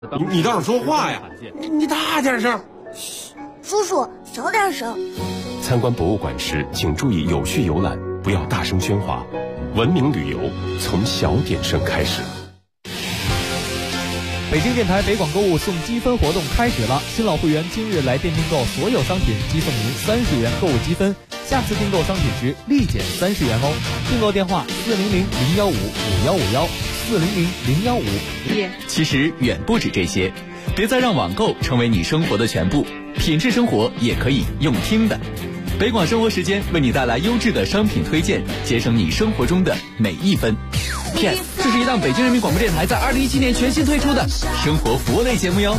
你倒是说话呀！你大点声。 嘘，叔叔小点声。 参观博物馆时，请注意有序游览，不要大声喧哗。文明旅游从小点声开始。 北京电台北广购物送积分活动开始了，新老会员今日来店订购所有商品，即送您30元购物积分，下次订购商品时立减30元哦。订购电话400-015-5151，400-015。 其实远不止这些，别再让网购成为你生活的全部，品质生活也可以用听的。北广生活时间为你带来优质的商品推荐，节省你生活中的每一分。Yes， 这是一档北京人民广播电台在2017年全新推出的生活服务类节目哟。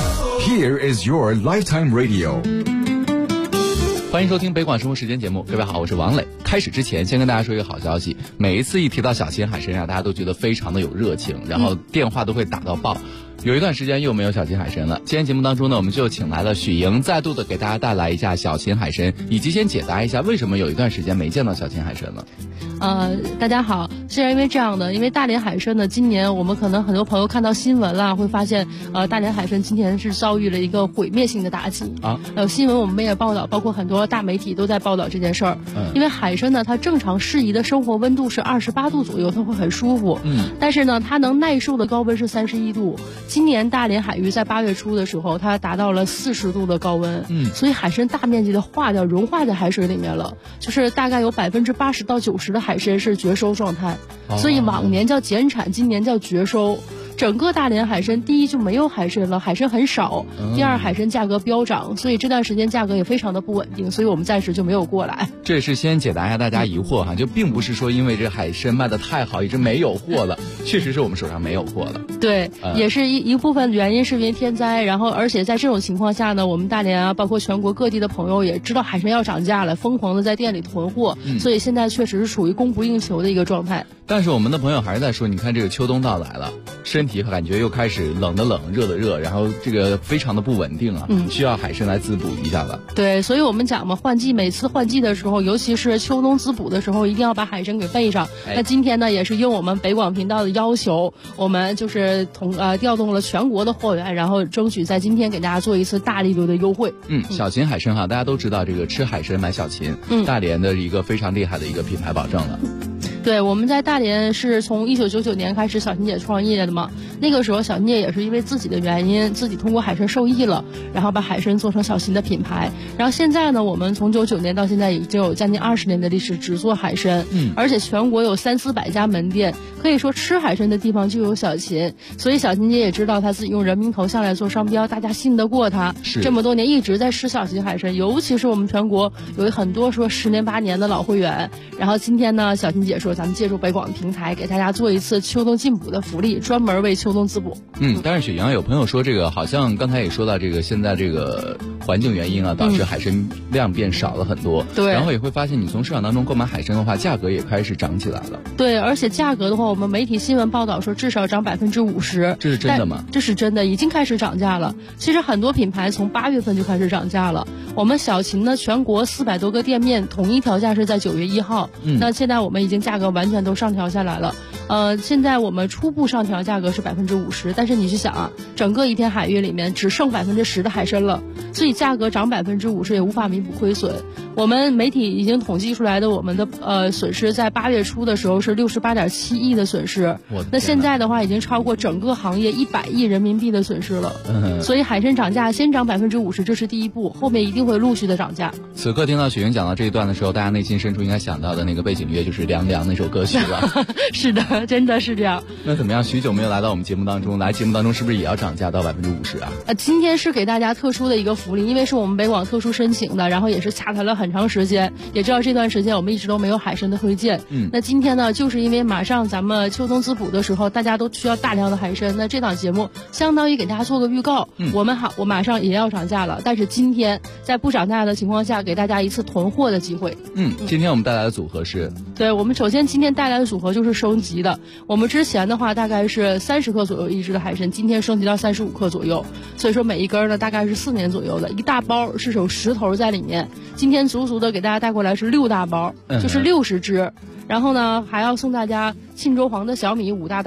Here is your lifetime radio。 欢迎收听北广生活时间节目，各位好，我是王磊。开始之前，先跟大家说一个好消息，每一次一提到小秦海参啊，大家都觉得非常的有热情，然后电话都会打到爆。有一段时间又没有小秦海参了，今天节目当中呢，我们就请来了许莹，再度的给大家带来一下小秦海参，以及先解答一下为什么有一段时间没见到小秦海参了。 大家好，是因为这样的，因为大连海参呢，今年我们可能很多朋友看到新闻了，会发现大连海参今年是遭遇了一个毁灭性的打击啊。新闻我们也报道，包括很多大媒体都在报道这件事儿。因为海参呢，它正常适宜的生活温度是28度左右，它会很舒服。但是呢，它能耐受的高温是31度。今年大连海域在8月初的时候，它达到了40度的高温。所以海参大面积的融化在海水里面了，就是大概有80%到90%的海参是绝收状态，所以往年叫减产，今年叫绝收。整个大连海参，第一就没有海参了，海参很少；第二，海参价格飙涨，所以这段时间价格也非常的不稳定，所以我们暂时就没有过来。 这也是先解答一下大家疑惑哈，就并不是说因为这海参卖的太好，一直没有货了，确实是我们手上没有货了。 对，也是一部分原因是因为天灾，然后而且在这种情况下呢，我们大连啊，包括全国各地的朋友也知道海参要涨价了，疯狂的在店里囤货，所以现在确实是处于供不应求的一个状态。 但是我们的朋友还是在说，你看这个秋冬到来了，身体感觉又开始冷的冷，热的热，然后这个非常的不稳定啊，需要海参来滋补一下了。 对，所以我们讲嘛，每次换季的时候，尤其是秋冬滋补的时候，一定要把海参给备上。那今天呢，也是应我们北广频道的要求，我们就是调动了全国的货源，然后争取在今天给大家做一次大力度的优惠。 小秦海参哈，大家都知道这个吃海参买小秦，大连的一个非常厉害的一个品牌保证了。 对，我们在大连是从1999年开始小秦姐创业的嘛，那个时候小秦姐也是因为自己的原因，自己通过海参受益了，然后把海参做成小秦的品牌。然后现在呢，我们从99年到现在已经有将近20年的历史，只做海参，而且全国有300-400家门店，可以说吃海参的地方就有小秦。所以小秦姐也知道她自己用人名头像来做商标，大家信得过她。这么多年一直在吃小秦海参，尤其是我们全国有很多说10年8年的老会员。然后今天呢，小秦姐说咱们借助北广平台给大家做一次秋冬进补的福利，专门为秋冬滋补。 但是雪阳有朋友说这个好像刚才也说到这个现在这个环境原因啊，导致海参量变少了很多。对，然后也会发现你从市场当中购买海参的话，价格也开始涨起来了。 对，而且价格的话，我们媒体新闻报道说至少涨50%。 这是真的吗？ 这是真的，已经开始涨价了。其实很多品牌从8月份就开始涨价了。我们小秦呢，全国400多个店面统一调价是在9月1号。那现在我们已经价格完全都上调下来了。现在我们初步上调价格是50%，但是你去想啊，整个一天海域里面只剩10%的海参了，所以价格涨50%也无法弥补亏损。我们媒体已经统计出来的我们的损失，在8月初的时候是68.7亿的损失，那现在的话已经超过整个行业100亿人民币的损失了。所以海参涨价先涨50%，这是第一步，后面一定会陆续的涨价。 此刻听到雪莹讲到这一段的时候，大家内心深处应该想到的那个背景乐就是《凉凉》那首歌曲吧？ 是的，真的是这样。 那怎么样？许久没有来到我们节目当中，来节目当中是不是也要涨价到50%啊？ 今天是给大家特殊的一个福利，因为是我们北广特殊申请的，然后也是洽谈了很长时间，也知道这段时间我们一直都没有海参的推荐。那今天呢，就是因为马上咱们秋冬滋补的时候，大家都需要大量的海参，那这档节目相当于给大家做个预告。我马上也要涨价了，但是今天在不涨价的情况下，给大家一次囤货的机会。 今天我们带来的组合是？ 对，我们首先今天带来的组合就是升级的。我们之前的话大概是30克左右一只的海参，今天升级到35克左右，所以说每一根呢大概是4年左右的，一大包是有10头在里面。今天足足的给大家带过来是6大包，就是60只。然后呢还要送大家沁州黄的小米5大袋，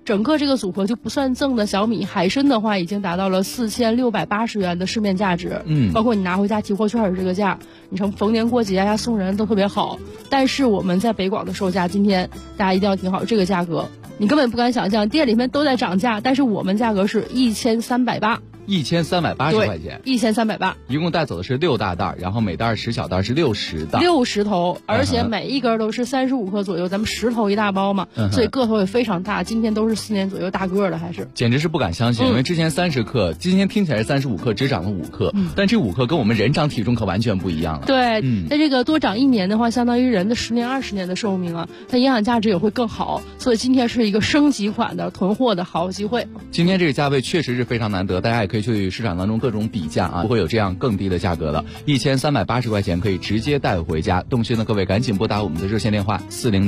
整个这个组合就不算赠的小米海参的话，已经达到了4680元的市面价值。包括你拿回家提货券是这个价，你从逢年过节呀送人都特别好。但是我们在北广的售价，今天大家一定要听好这个价格，你根本不敢想象，店里面都在涨价，但是我们价格是1380，1380 块钱 ，1380， 一共带走的是6大袋，然后每袋10小袋是60袋 ，60头，而且每一根都是35克左右，咱们10头一大包嘛，所以个头也非常大。今天都是4年左右大个的，还是简直是不敢相信，因为之前30克，今天听起来是35克，只涨了5克，但这5克跟我们人长体重可完全不一样了。 对，那这个多长1年的话，相当于人的10年20年的寿命啊，它营养价值也会更好，所以今天是一个升级款的囤货的好机会。 今天这个价位确实是非常难得，大家也可以去市场当中各种比价啊，不会有这样更低的价格了。1380块钱可以直接带回家。动心的各位赶紧拨打我们的热线电话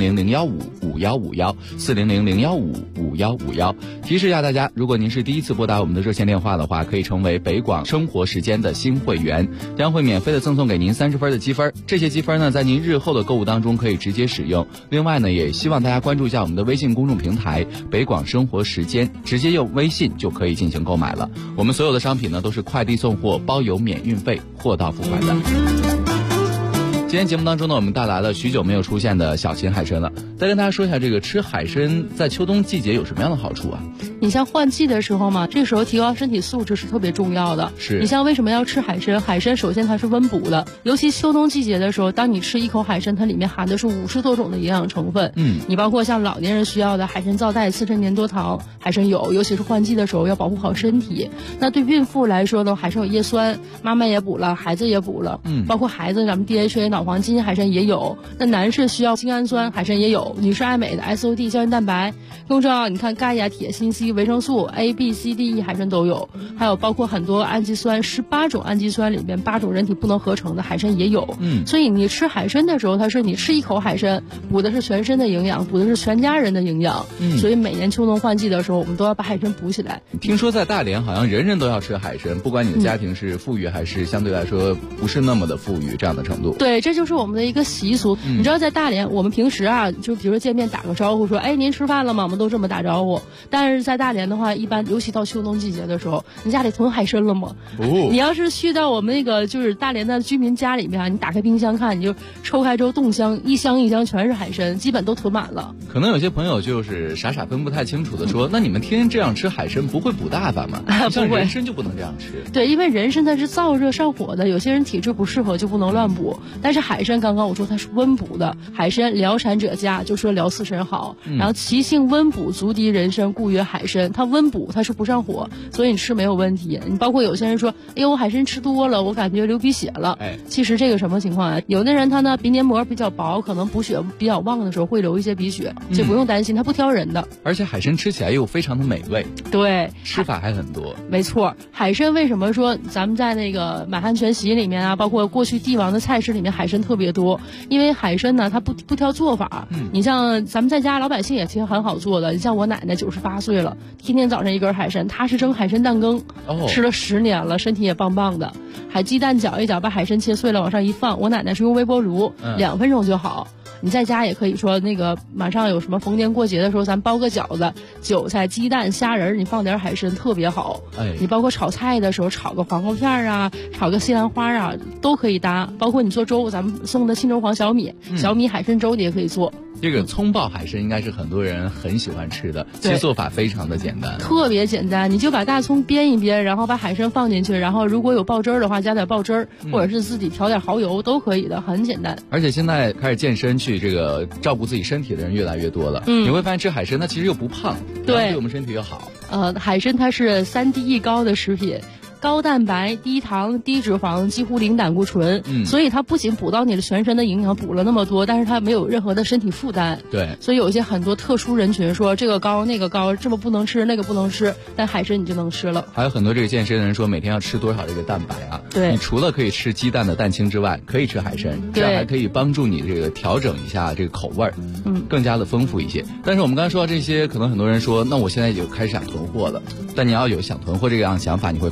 400-015-5151，400-015-5151。提示一下大家，如果您是第一次拨打我们的热线电话的话，可以成为北广生活时间的新会员，将会免费的赠送给您30分的积分。这些积分呢，在您日后的购物当中可以直接使用。另外呢，也希望大家关注一下我们的微信公众平台北广生活时间，直接用微信就可以进行购买了。我们所有的商品呢都是快递送货，包邮免运费，货到付款的。今天节目当中呢，我们带来了许久没有出现的小秦海参了。再跟大家说一下，这个吃海参在秋冬季节有什么样的好处啊？ 你像换季的时候嘛，这个时候提高身体素质是特别重要的。 是你像为什么要吃海参？海参首先它是温补的，尤其秋冬季节的时候，当你吃一口海参，它里面含的是50多种的营养成分。你包括像老年人需要的海参皂苷、刺身粘多糖，海参有，尤其是换季的时候要保护好身体。那对孕妇来说呢，海参有叶酸，妈妈也补了，孩子也补了。包括孩子咱们 DHA 脑黄金海参也有。那男士需要精氨酸，海参也有。女士爱美的 SOD 胶原蛋白，更重要你看钙呀、铁、锌、硒、维生素 A、B、C、D、E 海参都有，还有包括很多氨基酸，18种氨基酸里面8种人体不能合成的海参也有。所以你吃海参的时候，它是你吃一口海参，补的是全身的营养，补的是全家人的营养。所以每年秋冬换季的时候，我们都要把海参补起来。 听说在大连好像人人都要吃海参，不管你的家庭是富裕还是相对来说不是那么的富裕这样的程度。 对，这就是我们的一个习俗。你知道在大连我们平时啊，就比如说见面打个招呼说，哎，您吃饭了吗？我们都这么打招呼。但是在大连的话，一般尤其到秋冬季节的时候，你家里囤海参了吗？你要是去到我们那个就是大连的居民家里面啊，你打开冰箱看，你就抽开之后冻箱，一箱一箱全是海参，基本都囤满了。 可能有些朋友就是傻傻分不太清楚的说，那你们天天这样吃海参不会补大发吗？像人参就不能这样吃。 对，因为人参它是燥热上火的，有些人体质不适合就不能乱补。但是海参刚刚我说它是温补的，海参疗产者佳，就说疗四神好。然后其性温补，足敌人参，故曰海参。它温补，它是不上火，所以你吃没有问题。你包括有些人说，哎呦，我海参吃多了，我感觉流鼻血了。其实这个什么情况啊？有的人他呢鼻黏膜比较薄，可能补血比较旺的时候会流一些鼻血，就不用担心，它不挑人的。 而且海参吃起来又非常的美味。 对， 吃法还很多。 没错，海参为什么说咱们在那个满汉全席里面啊，包括过去帝王的菜式里面海参特别多？因为海参呢，它不挑做法。你像咱们在家老百姓也其实很好做的，你像我奶奶98岁了，天天早上一根海参，她是蒸海参蛋羹，吃了10年了，身体也棒棒的。还鸡蛋搅一搅，把海参切碎了往上一放，我奶奶是用微波炉2分钟就好。你在家也可以说那个马上有什么逢年过节的时候，咱包个饺子，韭菜、鸡蛋、虾仁，你放点海参特别好。你包括炒菜的时候，炒个黄瓜片啊，炒个西兰花啊，都可以搭。包括你做粥，咱们送的青州黄小米，小米海参粥你也可以做。 这个葱爆海参应该是很多人很喜欢吃的，其实做法非常的简单， 特别简单。你就把大葱煸一煸，然后把海参放进去，然后如果有爆汁儿的话，加点爆汁儿，或者是自己调点蚝油都可以的，很简单。 而且现在开始健身去这个照顾自己身体的人越来越多了，你会发现吃海参它其实又不胖，对我们身体又好。 海参它是3D 高的食品。高蛋白、低糖、低脂肪，几乎零胆固醇，所以它不仅补到你的全身的营养，补了那么多，但是它没有任何的身体负担。 对， 所以有一些很多特殊人群说这个高那个高，这么不能吃那个不能吃，但海参你就能吃了。 还有很多这个健身的人说每天要吃多少这个蛋白啊？ 对， 你除了可以吃鸡蛋的蛋清之外，可以吃海参，这样还可以帮助你这个调整一下这个口味儿，更加的丰富一些。但是我们刚才说到这些，可能很多人说，那我现在就开始想囤货了。但你要有想囤货这样想法，你会发现市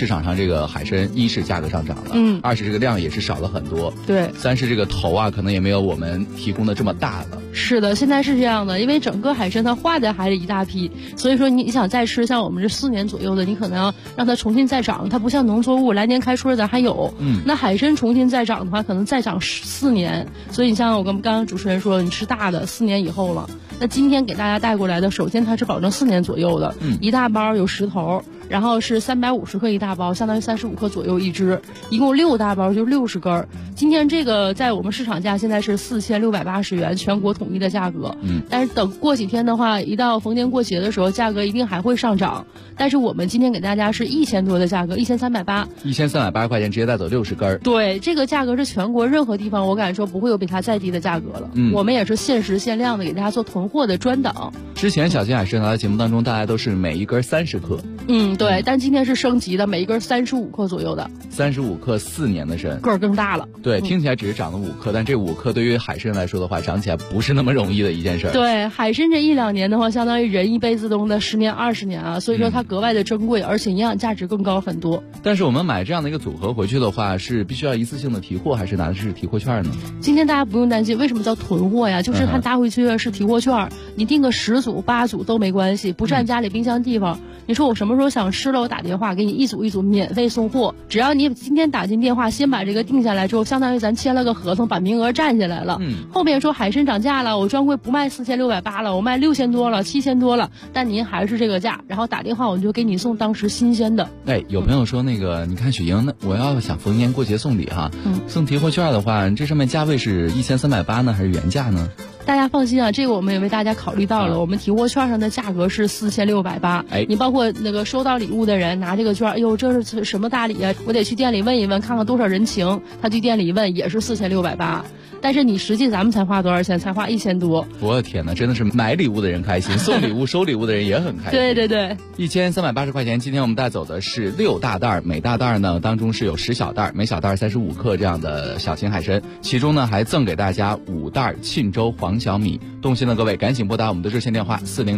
市场上这个海参一是价格上涨了，二是这个量也是少了很多， 对， 三是这个头啊可能也没有我们提供的这么大了。 是的，现在是这样的，因为整个海参它化在海里一大批，所以说你想再吃像我们这4年左右的，你可能要让它重新再长，它不像农作物来年开春咱还有，那海参重新再长的话，可能再长4年，所以你像我跟刚刚主持人说，你吃大的4年以后了。那今天给大家带过来的，首先它是保证4年左右的，一大包有10头。然后是350克一大包，相当于35克左右一只，一共6大包就60根。今天这个在我们市场价现在是4680元，全国统一的价格。但是等过几天的话，一到逢年过节的时候，价格一定还会上涨。但是我们今天给大家是1000多的价格，1380，1380 块钱直接带走60根。 对，这个价格是全国任何地方我敢说不会有比它再低的价格了。我们也是限时限量的给大家做囤货的专档。 之前小金海参在节目当中大家都是每一根30克。 对，但今天是升级的，每一根35克左右的 ，35克4年的参， 个儿更大了。 对，听起来只是长了5克，但这5克对于海参来说的话，长起来不是那么容易的一件事。 对，海参这1-2年的话，相当于人一辈子中的10年20年啊，所以说它格外的珍贵，而且营养价值更高很多。 但是我们买这样的一个组合回去的话，是必须要一次性的提货，还是拿的是提货券呢？ 今天大家不用担心，为什么叫囤货呀？就是它拿回去是提货券，你订个10组8组都没关系，不占家里冰箱地方。你说我什么时候想吃了，我打电话给你一组一组免费送货，只要你今天打进电话，先把这个定下来之后，相当于咱签了个合同，把名额占下来了。后面说海参涨价了，我专柜不卖4680了，我卖6000多了，7000多了，但您还是这个价，然后打电话我就给你送当时新鲜的。 有朋友说那个，你看雪莹，那我要想逢年过节送礼哈，送提货券的话，这上面价位是1380呢，还是原价呢？ 大家放心啊，这个我们也为大家考虑到了。我们提货券上的价格是4680，你包括那个收到礼物的人拿这个券，哎呦，这是什么大礼啊？我得去店里问一问，看看多少人情。他去店里一问，也是4680。但是你实际咱们才花多少钱？才花1000多。 我的天哪，真的是买礼物的人开心，送礼物收礼物的人也很开心。 对对对 ，1380块钱。今天我们带走的是6大袋，每大袋呢当中是有10小袋，每小袋35克这样的小型海参，其中呢还赠给大家5袋沁州黄小米。动心的各位赶紧拨打我们的热线电话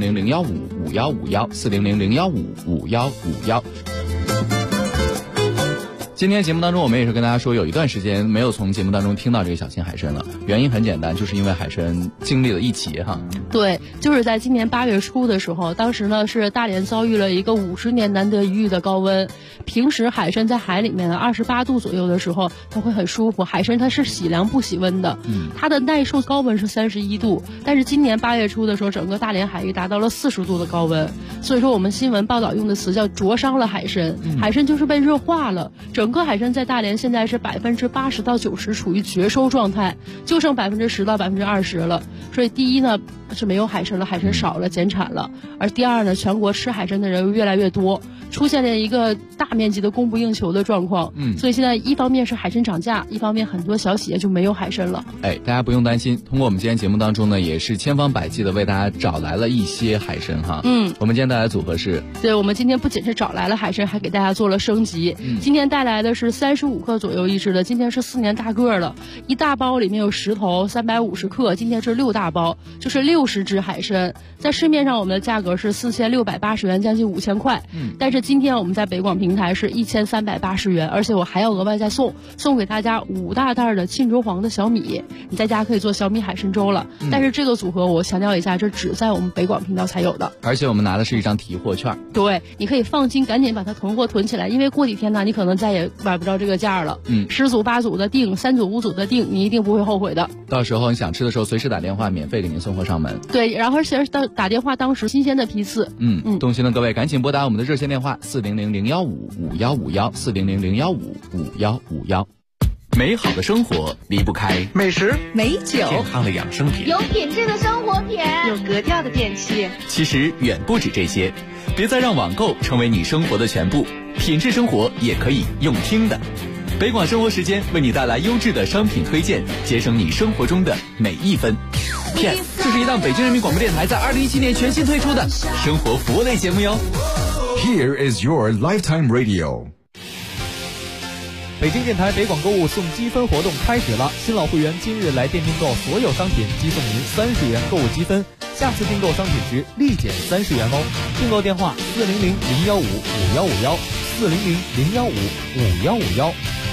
400-015-5151，400-015-5151。今天节目当中我们也是跟大家说，有一段时间没有从节目当中听到这个小型海参了，原因很简单，就是因为海参经历了一劫哈。 对，就是在今年8月初的时候，当时呢是大连遭遇了一个50年难得一遇的高温。平时海参在海里面呢28度左右的时候它会很舒服，海参它是喜凉不喜温的，它的耐受高温是31度，但是今年8月初的时候，整个大连海域达到了40度的高温，所以说我们新闻报道用的词叫灼伤了海参，海参就是被热化了。整个海参在大连现在是80%到90%处于绝收状态，就剩10%到20%了。所以第一呢是没有海参了，海参少了，减产了；而第二呢，全国吃海参的人越来越多，出现了一个大面积的供不应求的状况。所以现在一方面是海参涨价，一方面很多小企业就没有海参了。 大家不用担心，通过我们今天节目当中呢，也是千方百计的为大家找来了一些海参哈。我们今天带来的组合是， 对，我们今天不仅是找来了海参，还给大家做了升级。今天带来的是35克左右一只的，今天是4年大个了，一大包里面有10头，350克，今天是6大包，就是60只海参。在市面上我们的价格是4680元，将近5000块。但是今天我们在北广平台是1380元，而且我还要额外再送给大家5大袋的沁州黄的小米，你在家可以做小米海参粥了。但是这个组合我强调一下，这只在我们北广频道才有的， 而且我们拿的是一张提货券。 对，你可以放心，赶紧把它囤货囤起来，因为过几天呢，你可能再也买不着这个价了。10组8组的订，3组5组的订，你一定不会后悔的。 到时候你想吃的时候，随时打电话，免费给您送货上门。 对，然后而且打电话当时新鲜的批次。 动心的各位赶紧拨打我们的热线电话400-015-5151，400-015-5151。美好的生活离不开美食、 美酒、 健康的养生品， 有品质的生活品， 有格调的电器。 其实远不止这些，别再让网购成为你生活的全部，品质生活也可以用听的。北广生活时间为你带来优质的商品推荐，节省你生活中的每一分。PS， 这是一档北京人民广播电台在2017年全新推出的生活服务类节目哟。 Here is your lifetime radio。 北京电台北广购物送积分活动开始了，新老会员今日来电订购所有商品，即送您30元购物积分，下次订购商品时立减30元哦。订购电话400-015-5151。 400-015-5151。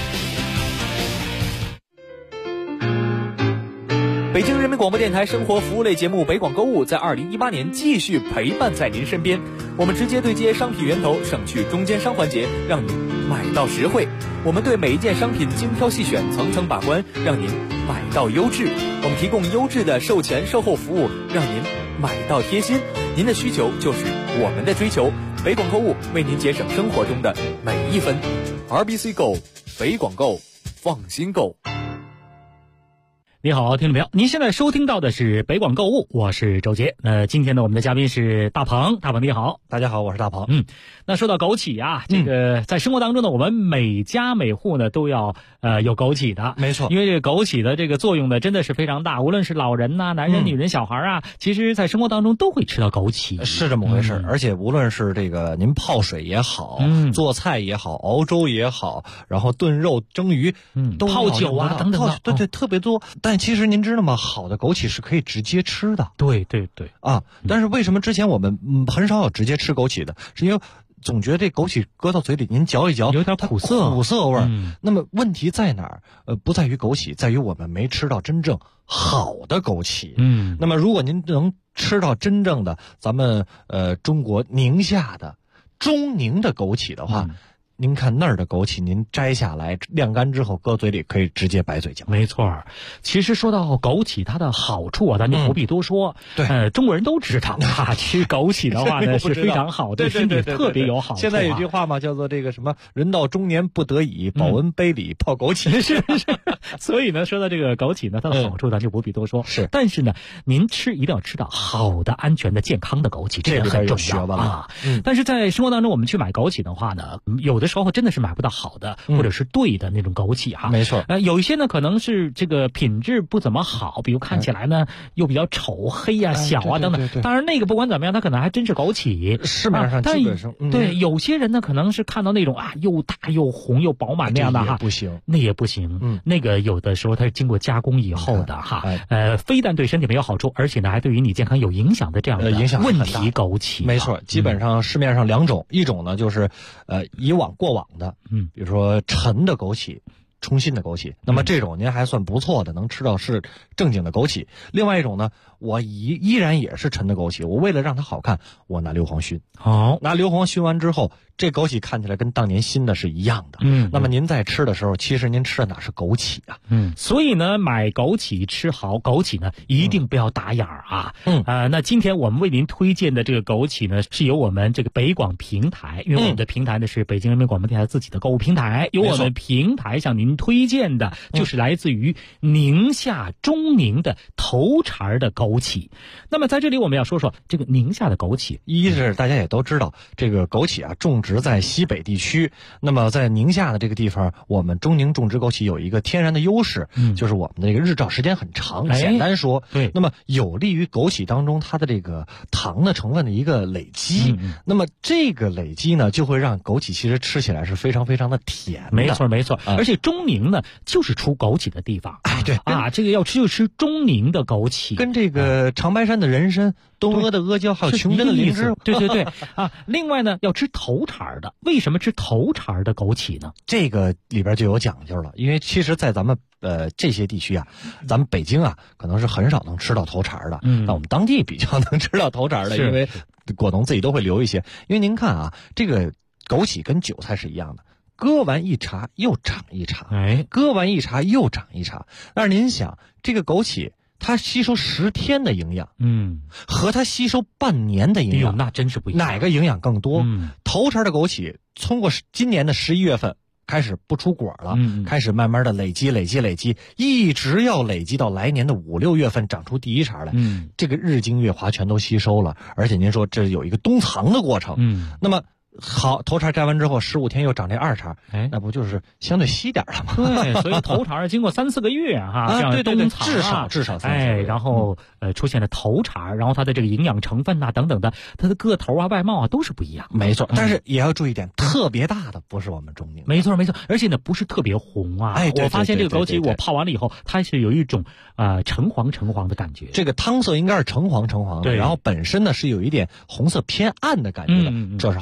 北京人民广播电台生活服务类节目《北广购物》在2018年继续陪伴在您身边。我们直接对接商品源头，省去中间商环节，让您买到实惠。我们对每一件商品精挑细选，层层把关，让您买到优质。我们提供优质的售前售后服务，让您买到贴心。您的需求就是我们的追求。北广购物为您节省生活中的每一分。RBC Go， 北广购，放心购。 你好，听众朋友，您现在收听到的是北广购物，我是周杰。今天呢，我们的嘉宾是大鹏，大鹏你好。 大家好，我是大鹏。 那说到枸杞啊，这个在生活当中呢，我们每家每户呢都要有枸杞的， 没错。 因为这个枸杞的这个作用呢，真的是非常大，无论是老人呐、男人、女人、小孩啊，其实在生活当中都会吃到枸杞， 是这么回事。而且无论是这个您泡水也好，做菜也好，熬粥也好，然后炖肉、蒸鱼，都泡酒啊等等的， 对，特别多。但其实您知道吗？好的枸杞是可以直接吃的。 对啊，但是为什么之前我们很少有直接吃枸杞的？是因为总觉得这枸杞搁到嘴里，您嚼一嚼， 有点苦涩味儿。那么问题在哪儿？不在于枸杞，在于我们没吃到真正好的枸杞。那么如果您能吃到真正的咱们中国宁夏的中宁的枸杞的话，您看那儿的枸杞，您摘下来晾干之后搁嘴里可以直接白嘴嚼。 没错，其实说到枸杞它的好处啊，咱就不必多说。 对， 中国人都知道啊，吃枸杞的话呢是非常好，对身体特别有好处。 现在有句话嘛，叫做这个什么人到中年不得已，保温杯里泡枸杞。 是。所以呢，说到这个枸杞呢，它的好处咱就不必多说。 是， 但是呢，您吃一定要吃到好的、安全的、健康的枸杞，这个很重要啊。但是在生活当中，我们去买枸杞的话呢，有的时候真的是买不到好的，或者是对的那种枸杞哈。 没错。 有一些呢可能是这个品质不怎么好，比如看起来呢又比较丑、黑啊、小啊等等。当然那个不管怎么样，它可能还真是枸杞。 市面上基本上对有些人呢可能是看到那种又大又红又饱满那样的哈， 不行， 那也不行。那个有的时候它是经过加工以后的哈，非但对身体没有好处，而且呢还对于你健康有影响的这样的问题枸杞。 没错，基本上市面上两种，一种呢就是过往的，比如说陈的枸杞、冲新的枸杞，那么这种您还算不错的，能吃到是正经的枸杞。另外一种呢，我依然也是陈的枸杞，我为了让它好看，我拿硫磺熏。拿硫磺熏完之后，这枸杞看起来跟当年新的是一样的。那么您在吃的时候，其实您吃的哪是枸杞啊？ 所以呢，买枸杞吃好枸杞呢，一定不要打眼儿啊。那今天我们为您推荐的这个枸杞呢，是由我们这个北广平台，因为我们的平台呢是北京人民广播电台自己的购物平台，由我们平台向您推荐的就是来自于宁夏中宁的头茬的枸杞。那么在这里我们要说说这个宁夏的枸杞， 一是大家也都知道，这个枸杞啊种植在西北地区，那么在宁夏的这个地方，我们中宁种植枸杞有一个天然的优势，就是我们的这个日照时间很长。简单说， 对， 那么有利于枸杞当中它的这个糖的成分的一个累积。那么这个累积呢，就会让枸杞其实吃起来是非常非常的甜的。 没错。而且中宁呢，就是出枸杞的地方。 对啊，这个要吃就吃中宁的枸杞， 跟这个长白山的人参、东阿的阿胶还有琼珍的灵芝。 对啊。另外呢，要吃头茬的。为什么吃头茬的枸杞呢？ 这个里边就有讲究了，因为其实在咱们这些地区啊，咱们北京啊可能是很少能吃到头茬的，但我们当地比较能吃到头茬的，因为果农自己都会留一些。因为您看啊，这个枸杞跟韭菜是一样的，割完一茬又长一茬，割完一茬又长一茬。但是您想，这个枸杞它吸收10天的营养，和它吸收半年的营养， 那真是不一样。 哪个营养更多？头茬的枸杞通过今年的11月份开始不出果了，开始慢慢的累积，一直要累积到来年的5、6月份长出第一茬来。这个日精月华全都吸收了，而且您说这有一个冬藏的过程。那么好，头茬摘完之后15天又长这二茬，那不就是相对稀点了吗？ 对，所以头茬经过3、4个月哈，这样冬藏至少3、4个月， 然后出现了头茬，然后它的这个营养成分等等的，它的个头啊、外貌啊都是不一样。 没错，但是也要注意点，特别大的不是我们中宁。 没错，而且呢不是特别红啊。我发现这个枸杞我泡完了以后，它是有一种橙黄的感觉。 这个汤色应该是橙黄的，然后本身呢是有一点红色偏暗的感觉的，这是好枸杞。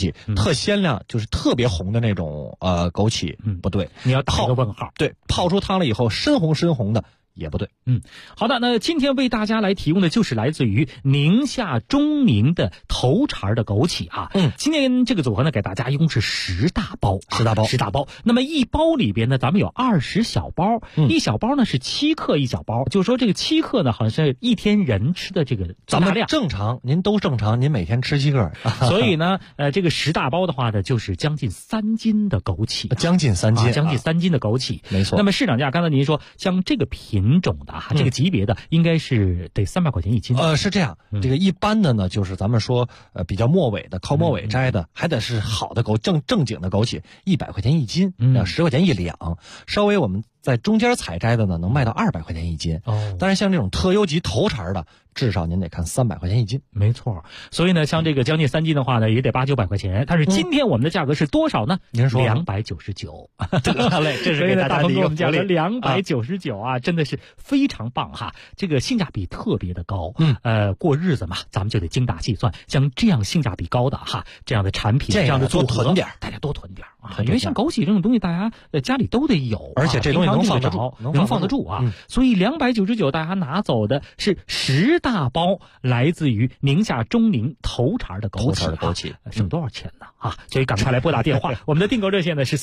枸，特鲜亮，就是特别红的那种枸杞，不对， 你要打一个问号。 对，泡出汤了以后深红的也不对。 好的，那今天为大家来提供的就是来自于宁夏中宁的头茬的枸杞啊。今天这个组合呢，给大家一共是10大包，10大包。那么一包里边呢，咱们有20小包，一小包呢是7克一小包，就是说这个7克呢，好像是一天人吃的这个咱们正常，您都正常，您每天吃7克， 所以呢，这个10大包的话呢，就是将近3斤的枸杞， 将近3斤的枸杞， 没错。 那么市场价，刚才您说像这个品种的这个级别的应该是得300块钱一斤。 是这样，这个一般的呢，就是咱们说比较末尾的，靠末尾摘的，还得是好的正经的枸杞，100块钱一斤，10块钱一两。稍微我们在中间采摘的呢，能卖到200块钱一斤。但是像这种特优级头茬的，至少您得看300块钱一斤。 没错。所以呢，像这个将近3斤的话呢，也得800、900块钱。但是今天我们的价格是多少呢？ 您说 299。 得嘞，这是给大家的一个福利。 299啊，真的是非常棒哈，这个性价比特别的高。过日子嘛，咱们就得精打细算，像这样性价比高的这样的产品，这样的组合，大家多囤点啊。因为像枸杞这种东西，大家家里都得有， 而且这东西能放得住啊。所以299，大家拿走的是10大包，来自于宁夏中宁头茬的枸杞，省多少钱呢？所以赶快来拨打电话，我们的订购热线呢是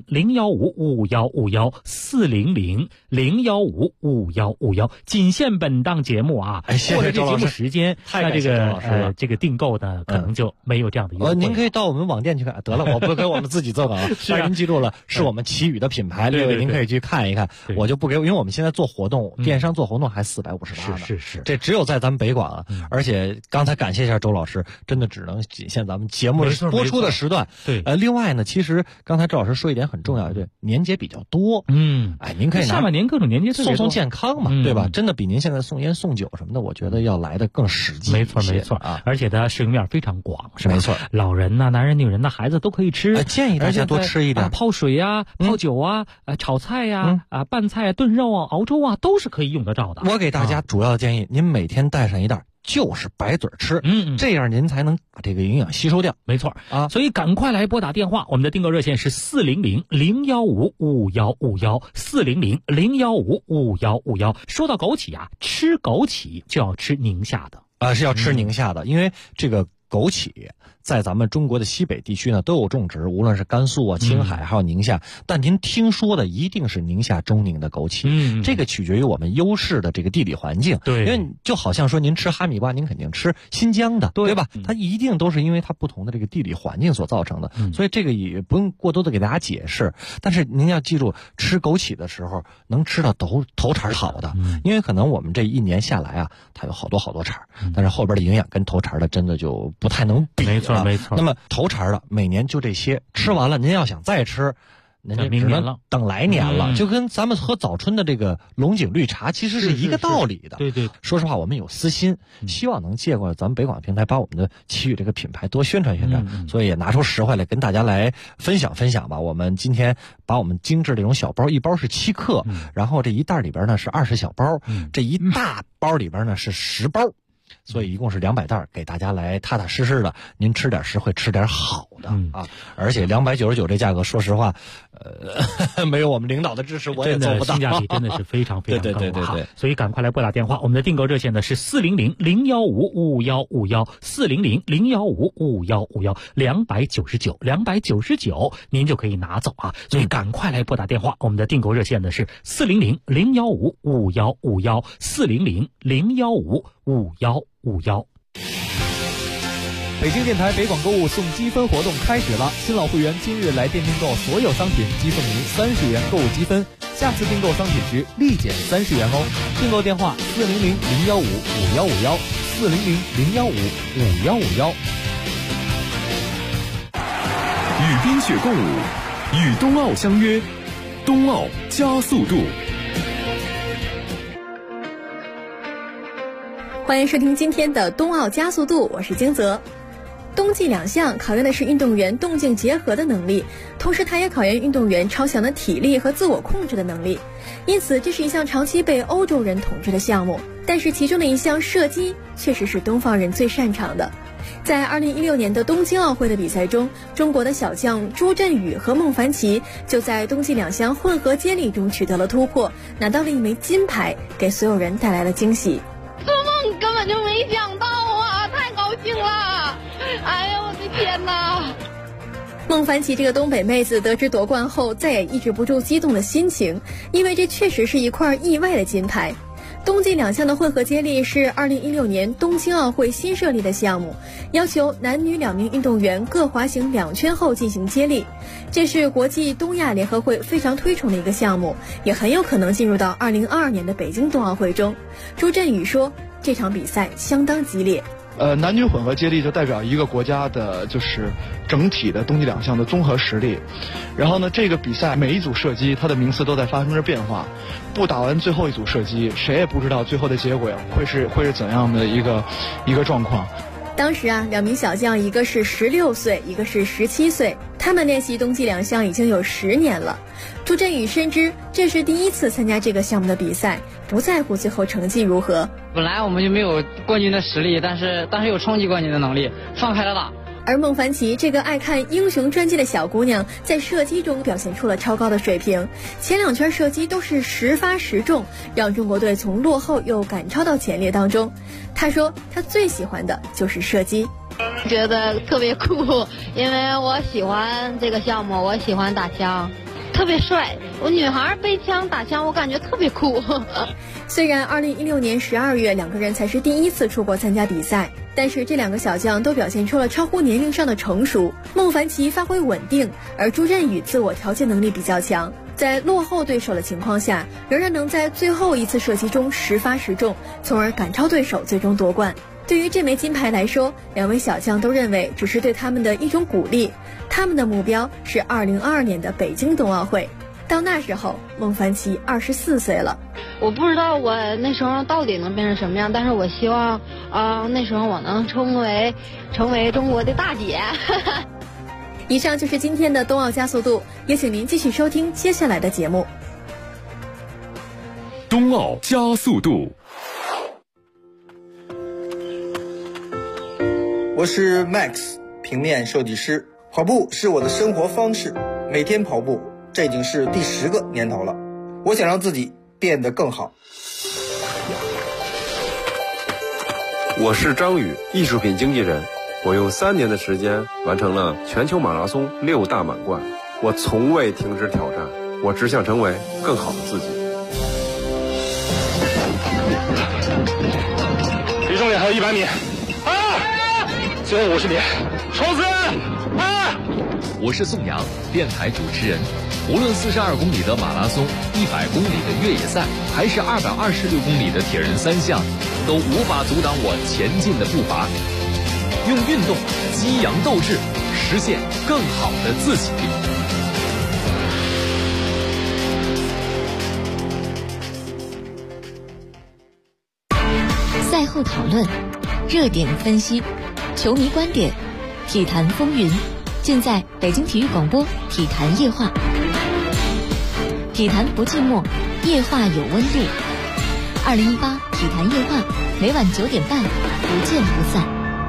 400-015-5151，400-015-5151，仅限本档节目啊。过了这节目时间，那这个订购呢可能就没有这样的优惠。 您可以到我们网店去看，得了，我不给我们自己做广告。但是您记住了，是我们奇宇的品牌，各位您可以去看一看。我就不给，因为我们现在做活动，电商做活动还458呢。 是， 这只有在咱们北广啊。而且刚才感谢一下周老师，真的只能仅限咱们节目播出的时段。 对， 另外呢，其实刚才周老师说一点很重要的，对，年节比较多。您可以下半年各种年节送健康嘛，对吧？真的比您现在送烟送酒什么的，我觉得要来的更实际。 没错啊，而且它适用面非常广，是吧？ 没错， 老人呐、男人、女人呐、孩子都可以吃。 建议大家多吃一点， 泡水啊、泡酒啊、炒菜呀、拌菜、炖肉啊、熬粥啊，都是可以用得着的。 我给大家主要建议，您每天带上一袋，就是白嘴吃，这样您才能把这个营养吸收掉。 没错啊，所以赶快来拨打电话，我们的订购热线是400-015-5151，400-015-5151。说到枸杞吃枸杞就要吃宁夏的是要吃宁夏的，因为这个枸杞在咱们中国的西北地区呢都有种植，无论是甘肃青海还有宁夏，但您听说的一定是宁夏中宁的枸杞。这个取决于我们优势的这个地理环境。 对， 因为就好像说您吃哈密瓜，您肯定吃新疆的，对吧？它一定都是因为它不同的这个地理环境所造成的。所以这个也不用过多的给大家解释。但是您要记住，吃枸杞的时候能吃到头茬好的，因为可能我们这一年下来它有好多茬，但是后边的营养跟头茬的真的就不太能比。 没错。 那么头茬的每年就这些，吃完了您要想再吃，您就只能等来年了。就跟咱们喝早春的这个龙井绿茶其实是一个道理的。 对， 说实话，我们有私心，希望能借过咱们北广平台，把我们的奇宇这个品牌多宣传宣传。所以也拿出实惠来跟大家来分享吧。我们今天把我们精致这种小包，一包是7克，然后这一袋里边呢是20小包，这一大包里边呢是10包。所以一共是200袋，给大家来踏踏实实的，您吃点实惠，吃点好的而且299这价格，说实话，没有我们领导的支持，我也做不到。 性价比真的是非常非常高。 对。 所以赶快来拨打电话，我们的订购热线呢是400-015-5151，400-015-5151，299，您就可以拿走所以赶快来拨打电话，我们的订购热线呢是400-015-5151，400-015-5151。 北京电台北广购物送积分活动开始了，新老会员今日来店订购所有商品，即送您30元购物积分，下次订购商品时立减30元哦。订购电话400-015-5151，400-015-5151。 与冰雪共舞，与冬奥相约，冬奥加速度。 欢迎收听今天的冬奥加速度，我是金泽。冬季2项考验的是运动员动静结合的能力，同时它也考验运动员超强的体力和自我控制的能力，因此这是一项长期被欧洲人统治的项目。但是其中的一项射击确实是东方人最擅长的。 在2016年的东京奥会的比赛中，中国的小将朱振宇和孟凡奇就在冬季2项混合接力中取得了突破，拿到了1枚金牌，给所有人带来了惊喜。 做梦根本就没想到啊，太高兴了！哎呀，我的天哪！ 孟凡奇这个东北妹子得知夺冠后，再也抑制不住激动的心情，因为这确实是一块意外的金牌。冬季2项的混合接力是2016年东京奥会新设立的项目，要求男女2名运动员各滑行2圈后进行接力。这是国际东亚联合会非常推崇的一个项目，也很有可能进入到2022年的北京冬奥会中。朱振宇说，这场比赛相当激烈。 男女混合接力就代表一个国家的就是整体的冬季2项的综合实力。然后呢，这个比赛每一组射击它的名次都在发生着变化，不打完最后一组射击，谁也不知道最后的结果会是怎样的一个状况。 当时啊，2名小将，一个是16岁，一个是17岁，他们练习冬季2项已经有10年了。朱振宇深知这是第一次参加这个项目的比赛，不在乎最后成绩如何。 本来我们就没有冠军的实力，但是有冲击冠军的能力，放开了打。 而孟凡奇这个爱看英雄传记的小姑娘，在射击中表现出了超高的水平，前2圈射击都是10发10中，让中国队从落后又赶超到前列当中。她说她最喜欢的就是射击， 觉得特别酷，因为我喜欢这个项目，我喜欢打枪，特别帅。我女孩背枪打枪，我感觉特别酷。 虽然2016年12月2个人才是第一次出国参加比赛，但是这2个小将都表现出了超乎年龄上的成熟。孟凡奇发挥稳定，而朱振宇自我调节能力比较强，在落后对手的情况下，仍然能在最后一次射击中10发10中，从而赶超对手，最终夺冠。对于这枚金牌来说，2位小将都认为只是对他们的一种鼓励，他们的目标是2022年的北京冬奥会。到那时候，孟凡奇24岁了。 我不知道我那时候到底能变成什么样，但是我希望那时候我能成为中国的大姐。 以上就是今天的冬奥加速度，也请您继续收听接下来的节目。 冬奥加速度。 我是 Max， 平面设计师。跑步是我的生活方式，每天跑步，这已经是第10个年头了。我想让自己变得更好。 我是张宇，艺术品经纪人。我用3年的时间完成了全球马拉松6大满贯。我从未停止挑战，我只想成为更好的自己。 离终点还有100米，最后50米，冲刺！ 我是宋阳，电台主持人。无论42公里的马拉松、100公里的越野赛，还是226公里的铁人3项，都无法阻挡我前进的步伐。用运动激扬斗志，实现更好的自己。 赛后讨论，热点分析，球迷观点，体坛风云，尽在北京体育广播体坛夜话。体坛不寂寞，夜话有温度。2018体坛夜话，每晚9点半，不见不散。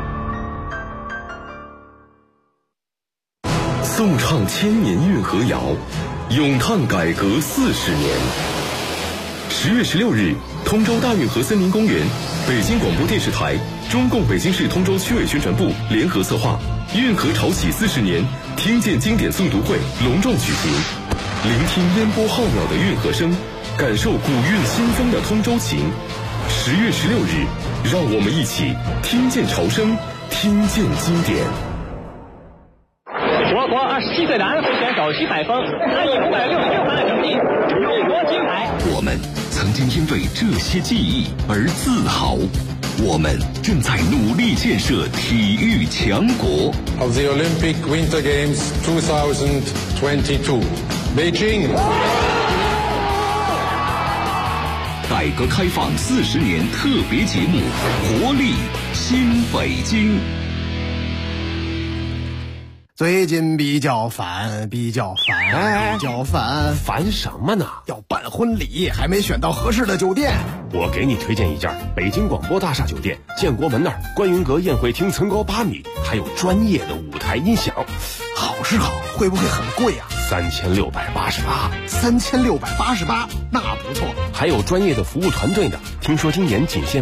颂唱1000年运河谣，咏叹改革40年。10月16日，通州大运河森林公园，北京广播电视台、中共北京市通州区委宣传部联合策划，运河潮起40年听见经典诵读会隆重举行。聆听烟波浩渺的运河声，感受古韵新风的通州情。10月16日，让我们一起听见潮声，听见经典。 我国27岁男飞选手徐海峰，他以566分的成绩勇夺金牌。 我们曾经因为这些记忆而自豪，我们正在努力建设体育强国。 Of the Olympic Winter Games 2022, Beijing。 改革开放40年特别节目，活力新北京。 最近比较烦， 烦什么呢？ 要办婚礼，还没选到合适的酒店。 我给你推荐一家北京广播大厦酒店，建国门那儿观云阁宴会厅层高8米，还有专业的舞台音响。 好是好，会不会很贵啊 ？3688， 3688，那不错。 还有专业的服务团队呢，听说今年仅限